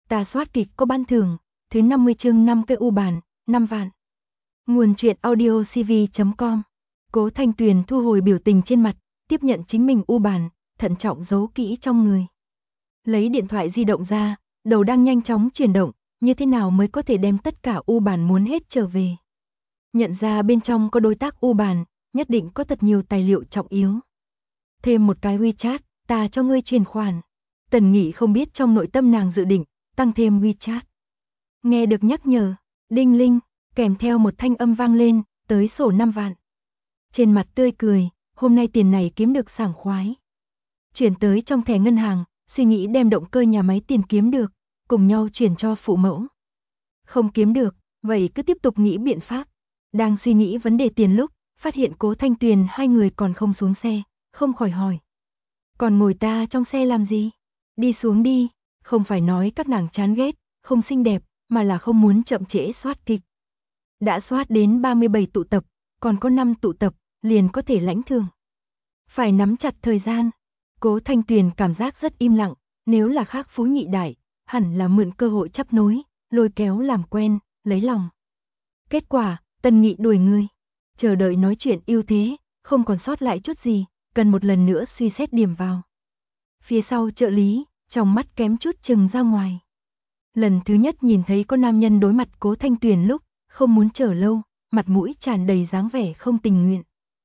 Ta soát kịch có ban thưởng, thứ 50 chương 5 cây u bàn, 5 vạn. Nguồn truyện audio cv.com. Cố Thanh Tuyền thu hồi biểu tình trên mặt, tiếp nhận chính mình u bàn, thận trọng giấu kỹ trong người. Lấy điện thoại di động ra, đầu đang nhanh chóng chuyển động, như thế nào mới có thể đem tất cả u bàn muốn hết trở về. Nhận ra bên trong có đối tác u bàn, nhất định có thật nhiều tài liệu trọng yếu. Thêm một cái WeChat, ta cho ngươi chuyển khoản. Tần Nghị không biết trong nội tâm nàng dự định, tăng thêm WeChat. Nghe được nhắc nhở, đinh linh, kèm theo một thanh âm vang lên, tới sổ 5 vạn. Trên mặt tươi cười, hôm nay tiền này kiếm được sảng khoái. Chuyển tới trong thẻ ngân hàng, suy nghĩ đem động cơ nhà máy tiền kiếm được, cùng nhau chuyển cho phụ mẫu. Không kiếm được, vậy cứ tiếp tục nghĩ biện pháp. Đang suy nghĩ vấn đề tiền lúc, phát hiện Cố Thanh Tuyền hai người còn không xuống xe, không khỏi hỏi. Còn ngồi ta trong xe làm gì? Đi xuống đi, không phải nói các nàng chán ghét, không xinh đẹp, mà là không muốn chậm trễ soát kịch. Đã soát đến 37 tụ tập, còn có 5 tụ tập, liền có thể lãnh thưởng. Phải nắm chặt thời gian. Cố Thanh Tuyền cảm giác rất im lặng, nếu là khác phú nhị đại, hẳn là mượn cơ hội chấp nối, lôi kéo làm quen, lấy lòng. Kết quả, Tần Nghị đuổi người. Chờ đợi nói chuyện ưu thế, không còn sót lại chút gì, cần một lần nữa suy xét điểm vào. Phía sau trợ lý, trong mắt kém chút chừng ra ngoài. Lần thứ nhất nhìn thấy có nam nhân đối mặt Cố Thanh Tuyền lúc, không muốn chờ lâu, mặt mũi tràn đầy dáng vẻ không tình nguyện.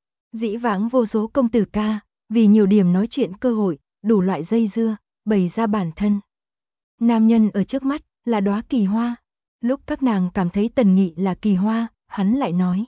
Dĩ vãng vô số công tử ca, vì nhiều điểm nói chuyện cơ hội, đủ loại dây dưa, bày ra bản thân. Nam nhân ở trước mắt, là đóa kỳ hoa. Lúc các nàng cảm thấy Tần Nghị là kỳ hoa, hắn lại nói.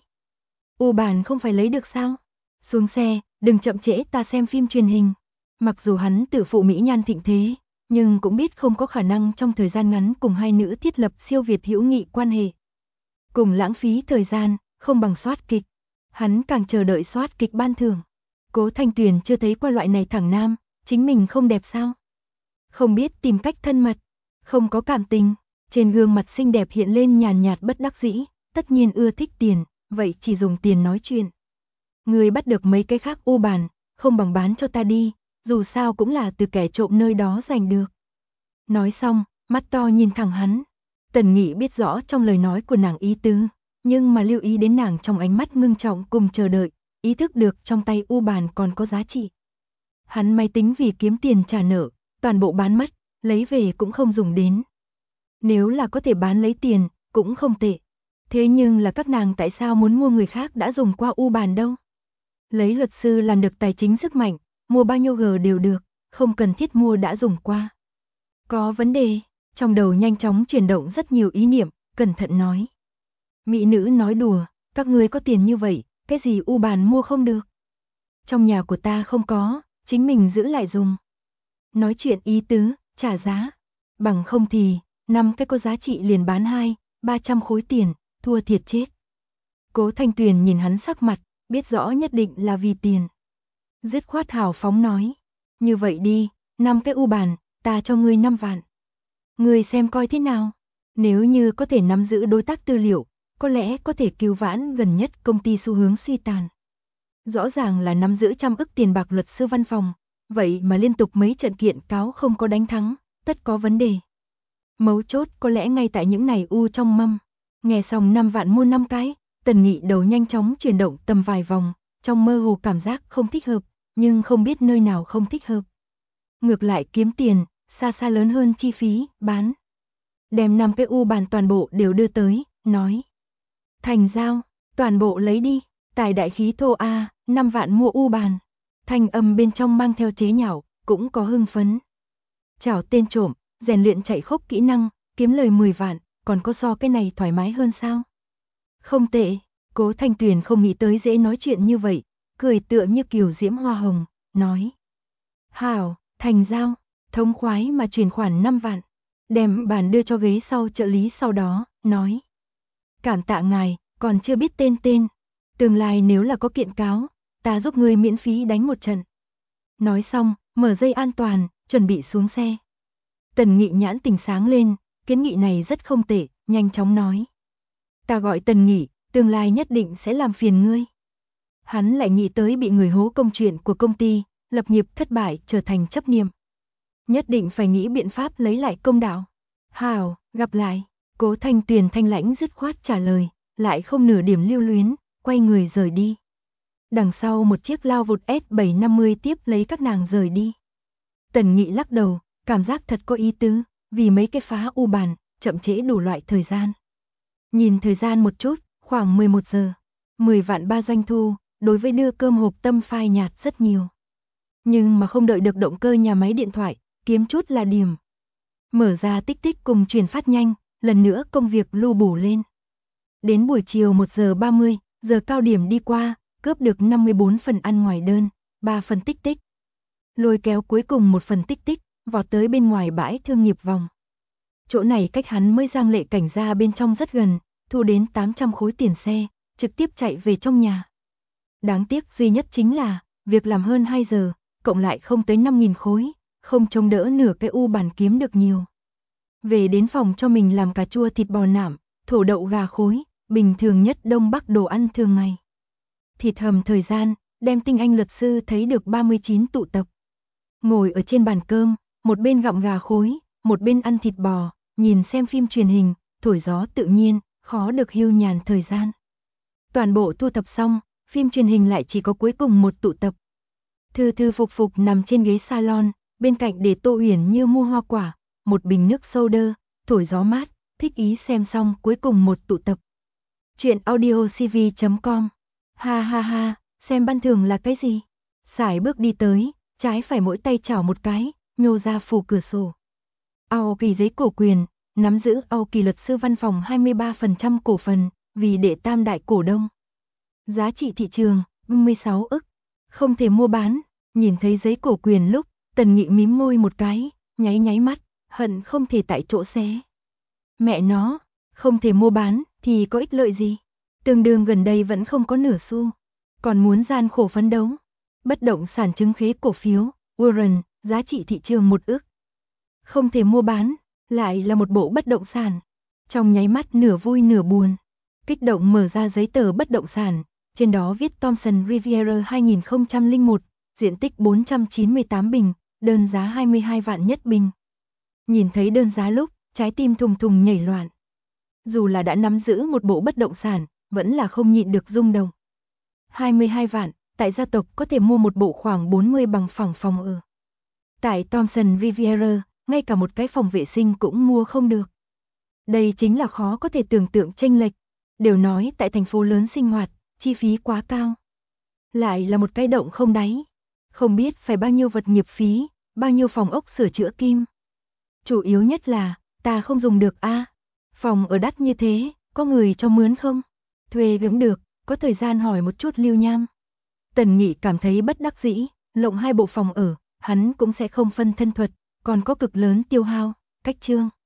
U bàn không phải lấy được sao? Xuống xe, đừng chậm trễ ta xem phim truyền hình. Mặc dù hắn tự phụ mỹ nhan thịnh thế, nhưng cũng biết không có khả năng trong thời gian ngắn cùng hai nữ thiết lập siêu việt hữu nghị quan hệ. Cùng lãng phí thời gian, không bằng soát kịch. Hắn càng chờ đợi soát kịch ban thưởng. Cố Thanh Tuyền chưa thấy qua loại này thẳng nam, chính mình không đẹp sao? Không biết tìm cách thân mật, không có cảm tình, trên gương mặt xinh đẹp hiện lên nhàn nhạt bất đắc dĩ, tất nhiên ưa thích tiền, vậy chỉ dùng tiền nói chuyện. Người bắt được mấy cái khác u bàn, không bằng bán cho ta đi, dù sao cũng là từ kẻ trộm nơi đó giành được. Nói xong, mắt to nhìn thẳng hắn. Tần Nghị biết rõ trong lời nói của nàng ý tứ, nhưng mà lưu ý đến nàng trong ánh mắt ngưng trọng cùng chờ đợi, ý thức được trong tay u bàn còn có giá trị. Hắn máy tính vì kiếm tiền trả nợ, toàn bộ bán mất, lấy về cũng không dùng đến. Nếu là có thể bán lấy tiền, cũng không tệ. Thế nhưng là các nàng tại sao muốn mua người khác đã dùng qua u bàn đâu? Lấy luật sư làm được tài chính sức mạnh, mua bao nhiêu G đều được, không cần thiết mua đã dùng qua. Có vấn đề, trong đầu nhanh chóng chuyển động rất nhiều ý niệm, cẩn thận nói. Mỹ nữ nói đùa, các ngươi có tiền như vậy, cái gì u bàn mua không được? Trong nhà của ta không có, chính mình giữ lại dùng. Nói chuyện ý tứ, trả giá. Bằng không thì, 5 cái có giá trị liền bán 200-300 khối tiền, thua thiệt chết. Cố Thanh Tuyền nhìn hắn sắc mặt, biết rõ nhất định là vì tiền. Dứt khoát hào phóng nói. Như vậy đi, 5 cái u bàn, ta cho ngươi 5 vạn. Ngươi xem coi thế nào. Nếu như có thể nắm giữ đối tác tư liệu, có lẽ có thể cứu vãn gần nhất công ty xu hướng suy tàn. Rõ ràng là nắm giữ trăm ức tiền bạc luật sư văn phòng, vậy mà liên tục mấy trận kiện cáo không có đánh thắng, tất có vấn đề. Mấu chốt có lẽ ngay tại những này u trong mâm. Nghe xong 5 vạn mua 5 cái, Tần Nghị đầu nhanh chóng chuyển động tầm vài vòng, trong mơ hồ cảm giác không thích hợp, nhưng không biết nơi nào không thích hợp. Ngược lại kiếm tiền, xa xa lớn hơn chi phí, bán. Đem 5 cái u bàn toàn bộ đều đưa tới, nói. Thành giao, toàn bộ lấy đi, tài đại khí thô a, 5 vạn mua u bàn. Thanh âm bên trong mang theo chế nhạo, cũng có hưng phấn. Chào tên trộm, rèn luyện chạy khốc kỹ năng, kiếm lời 10 vạn, còn có so cái này thoải mái hơn sao? Không tệ, Cố Thanh Tuyền không nghĩ tới dễ nói chuyện như vậy, cười tựa như kiều diễm hoa hồng, nói. Hảo, thành giao, thống khoái mà chuyển khoản 5 vạn, đem bàn đưa cho ghế sau trợ lý sau đó, nói. Cảm tạ ngài, còn chưa biết tên. Tương lai nếu là có kiện cáo, ta giúp ngươi miễn phí đánh một trận. Nói xong, mở dây an toàn, chuẩn bị xuống xe. Tần Nghị nhãn tình sáng lên, kiến nghị này rất không tệ, nhanh chóng nói. Ta gọi Tần Nghị, tương lai nhất định sẽ làm phiền ngươi. Hắn lại nghĩ tới bị người hố công chuyện của công ty, lập nghiệp thất bại trở thành chấp niệm. Nhất định phải nghĩ biện pháp lấy lại công đạo. Hảo, gặp lại. Cố Thanh Tuyền thanh lãnh dứt khoát trả lời, lại không nửa điểm lưu luyến, quay người rời đi. Đằng sau một chiếc lao vụt S750 tiếp lấy các nàng rời đi. Tần Nghị lắc đầu, cảm giác thật có ý tứ, vì mấy cái phá u bàn, chậm trễ đủ loại thời gian. Nhìn thời gian một chút, khoảng 11 giờ. 10 vạn ba doanh thu, đối với đưa cơm hộp tâm phai nhạt rất nhiều. Nhưng mà không đợi được động cơ nhà máy điện thoại, kiếm chút là điểm. Mở ra tích tích cùng truyền phát nhanh, lần nữa công việc lưu bù lên. Đến buổi chiều 1 giờ 30, giờ cao điểm đi qua, cướp được 54 phần ăn ngoài đơn, 3 phần tích tích. Lôi kéo cuối cùng 1 phần tích tích, vọt tới bên ngoài bãi thương nghiệp vòng. Chỗ này cách hắn mới Giang Lệ Cảnh ra bên trong rất gần, thu đến 800 khối tiền xe, trực tiếp chạy về trong nhà. Đáng tiếc duy nhất chính là, việc làm hơn 2 giờ, cộng lại không tới 5.000 khối, không chống đỡ nửa cái u bàn kiếm được nhiều. Về đến phòng cho mình làm cà chua thịt bò nạm, thổ đậu gà khối, bình thường nhất Đông Bắc đồ ăn thường ngày. Thịt hầm thời gian, đem tinh anh luật sư thấy được 39 tụ tập. Ngồi ở trên bàn cơm, một bên gặm gà khối, một bên ăn thịt bò, nhìn xem phim truyền hình, thổi gió tự nhiên, khó được hưu nhàn thời gian. Toàn bộ thu thập xong, phim truyền hình lại chỉ có cuối cùng một tụ tập. Thư thư phục phục nằm trên ghế salon, bên cạnh để Tô Uyển Như mua hoa quả, một bình nước soda, thổi gió mát, thích ý xem xong cuối cùng một tụ tập. Chuyện audiocv.com. Ha ha ha, xem ban thường là cái gì? Sải bước đi tới, trái phải mỗi tay chảo một cái, nhô ra phủ cửa sổ. Aoki giấy cổ quyền, nắm giữ Aoki luật sư văn phòng 23% cổ phần, vì đệ tam đại cổ đông. Giá trị thị trường, 16 ức. Không thể mua bán, nhìn thấy giấy cổ quyền lúc, Tần Nghị mím môi một cái, nháy nháy mắt, hận không thể tại chỗ xé. Mẹ nó, không thể mua bán, thì có ích lợi gì? Tương đương gần đây vẫn không có nửa xu, còn muốn gian khổ phấn đấu. Bất động sản chứng khế cổ phiếu, Warren, giá trị thị trường 1 ức. Không thể mua bán, lại là một bộ bất động sản. Trong nháy mắt nửa vui nửa buồn, kích động mở ra giấy tờ bất động sản, trên đó viết Thompson Riviera 2001, diện tích 498 bình, đơn giá 22 vạn nhất bình. Nhìn thấy đơn giá lúc, trái tim thùng thùng nhảy loạn. Dù là đã nắm giữ một bộ bất động sản, vẫn là không nhịn được rung động. 22 vạn, tại gia tộc có thể mua một bộ khoảng 40 bằng phẳng phòng ở. Tại Thompson Riviera, ngay cả một cái phòng vệ sinh cũng mua không được. Đây chính là khó có thể tưởng tượng chênh lệch. Đều nói tại thành phố lớn sinh hoạt, chi phí quá cao. Lại là một cái động không đáy. Không biết phải bao nhiêu vật nghiệp phí, bao nhiêu phòng ốc sửa chữa kim. Chủ yếu nhất là, ta không dùng được a. Phòng ở đắt như thế, có người cho mướn không? Thuê cũng được, có thời gian hỏi một chút Lưu Nham. Tần Nghị cảm thấy bất đắc dĩ, lộng 2 bộ phòng ở, hắn cũng sẽ không phân thân thuật, còn có cực lớn tiêu hao, cách chương.